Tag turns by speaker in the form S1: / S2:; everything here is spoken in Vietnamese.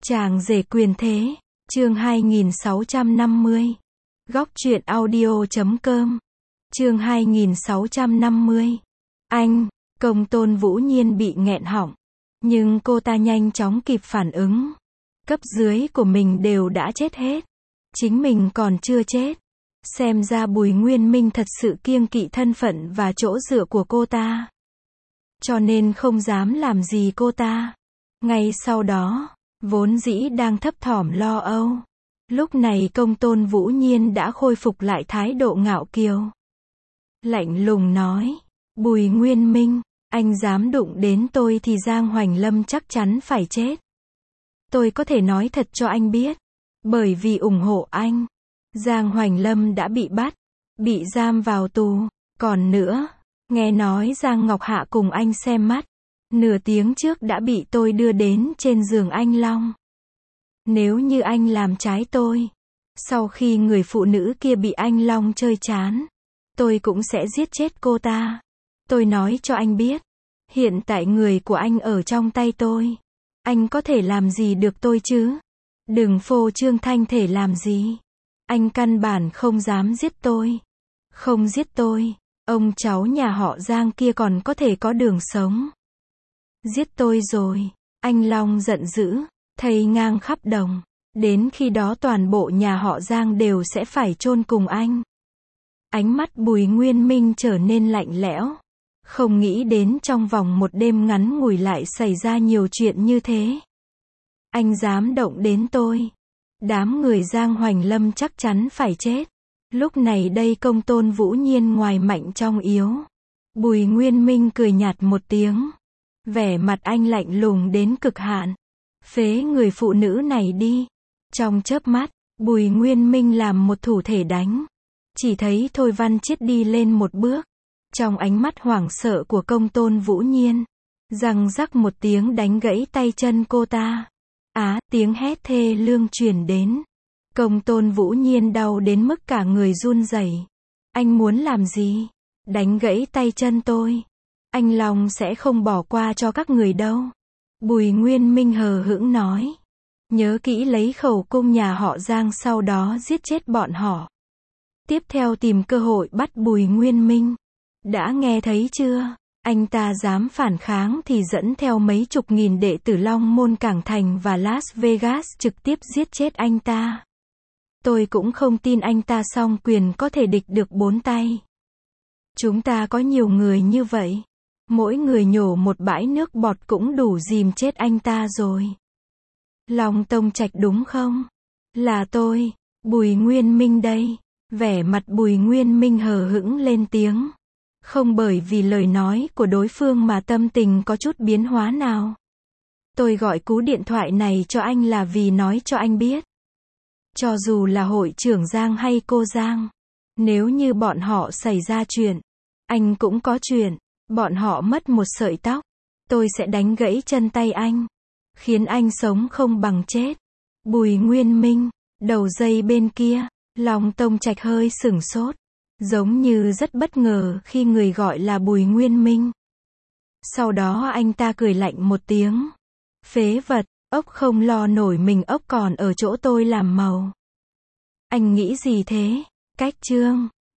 S1: Chàng rể quyền thế, chương 2650. Góc truyện audio.com. Chương 2650. Anh, Công Tôn Vũ Nhiên bị nghẹn họng. Nhưng cô ta nhanh chóng kịp phản ứng. Cấp dưới của mình đều đã chết hết. Chính mình còn chưa chết. Xem ra Bùi Nguyên Minh thật sự kiêng kỵ thân phận và chỗ dựa của cô ta. Cho nên không dám làm gì cô ta. Ngay sau đó, vốn dĩ đang thấp thỏm lo âu. Lúc này Công Tôn Vũ Nhiên đã khôi phục lại thái độ ngạo kiều. Lạnh lùng nói, Bùi Nguyên Minh, anh dám đụng đến tôi thì Giang Hoành Lâm chắc chắn phải chết. Tôi có thể nói thật cho anh biết. Bởi vì ủng hộ anh, Giang Hoành Lâm đã bị bắt, bị giam vào tù. Còn nữa, nghe nói Giang Ngọc Hạ cùng anh xem mắt. Nửa tiếng trước đã bị tôi đưa đến trên giường anh Long. Nếu như anh làm trái tôi, sau khi người phụ nữ kia bị anh Long chơi chán, tôi cũng sẽ giết chết cô ta. Tôi nói cho anh biết, hiện tại người của anh ở trong tay tôi. Anh có thể làm gì được tôi chứ? Đừng phô trương thanh thể làm gì. Anh căn bản không dám giết tôi. Không giết tôi, ông cháu nhà họ Giang kia còn có thể có đường sống. Giết tôi rồi, anh Long giận dữ, thây ngang khắp đồng. Đến khi đó toàn bộ nhà họ Giang đều sẽ phải chôn cùng anh. Ánh mắt Bùi Nguyên Minh trở nên lạnh lẽo. Không nghĩ đến trong vòng một đêm ngắn ngủi lại xảy ra nhiều chuyện như thế. Anh dám động đến tôi. Đám người Giang Hoành Lâm chắc chắn phải chết. Lúc này đây Công Tôn Vũ Nhiên ngoài mạnh trong yếu. Bùi Nguyên Minh cười nhạt một tiếng. Vẻ mặt anh lạnh lùng đến cực hạn. Phế người phụ nữ này đi. Trong chớp mắt, Bùi Nguyên Minh làm một thủ thể đánh. Chỉ thấy Thôi Văn Chiết đi lên một bước. Trong ánh mắt hoảng sợ của Công Tôn Vũ Nhiên, răng rắc một tiếng đánh gãy tay chân cô ta. Tiếng hét thê lương truyền đến. Công Tôn Vũ Nhiên đau đến mức cả người run rẩy. Anh muốn làm gì? Đánh gãy tay chân tôi. Anh Long sẽ không bỏ qua cho các người đâu. Bùi Nguyên Minh hờ hững nói. Nhớ kỹ lấy khẩu cung nhà họ Giang sau đó giết chết bọn họ. Tiếp theo tìm cơ hội bắt Bùi Nguyên Minh. Đã nghe thấy chưa? Anh ta dám phản kháng thì dẫn theo mấy chục nghìn đệ tử Long Môn Cảng Thành và Las Vegas trực tiếp giết chết anh ta. Tôi cũng không tin anh ta song quyền có thể địch được 4 tay. Chúng ta có nhiều người như vậy. Mỗi người nhổ một bãi nước bọt cũng đủ dìm chết anh ta rồi. Long Tông Trạch đúng không? Là tôi, Bùi Nguyên Minh đây. Vẻ mặt Bùi Nguyên Minh hờ hững lên tiếng. Không bởi vì lời nói của đối phương mà tâm tình có chút biến hóa nào. Tôi gọi cú điện thoại này cho anh là vì nói cho anh biết. Cho dù là hội trưởng Giang hay cô Giang, nếu như bọn họ xảy ra chuyện, anh cũng có chuyện. Bọn họ mất một sợi tóc, tôi sẽ đánh gãy chân tay anh, khiến anh sống không bằng chết. Bùi Nguyên Minh, đầu dây bên kia, Long Tông Trạch hơi sửng sốt, giống như rất bất ngờ khi người gọi là Bùi Nguyên Minh. Sau đó anh ta cười lạnh một tiếng. Phế vật, ốc không lo nổi mình ốc còn ở chỗ tôi làm màu. Anh nghĩ gì thế? Cách trương,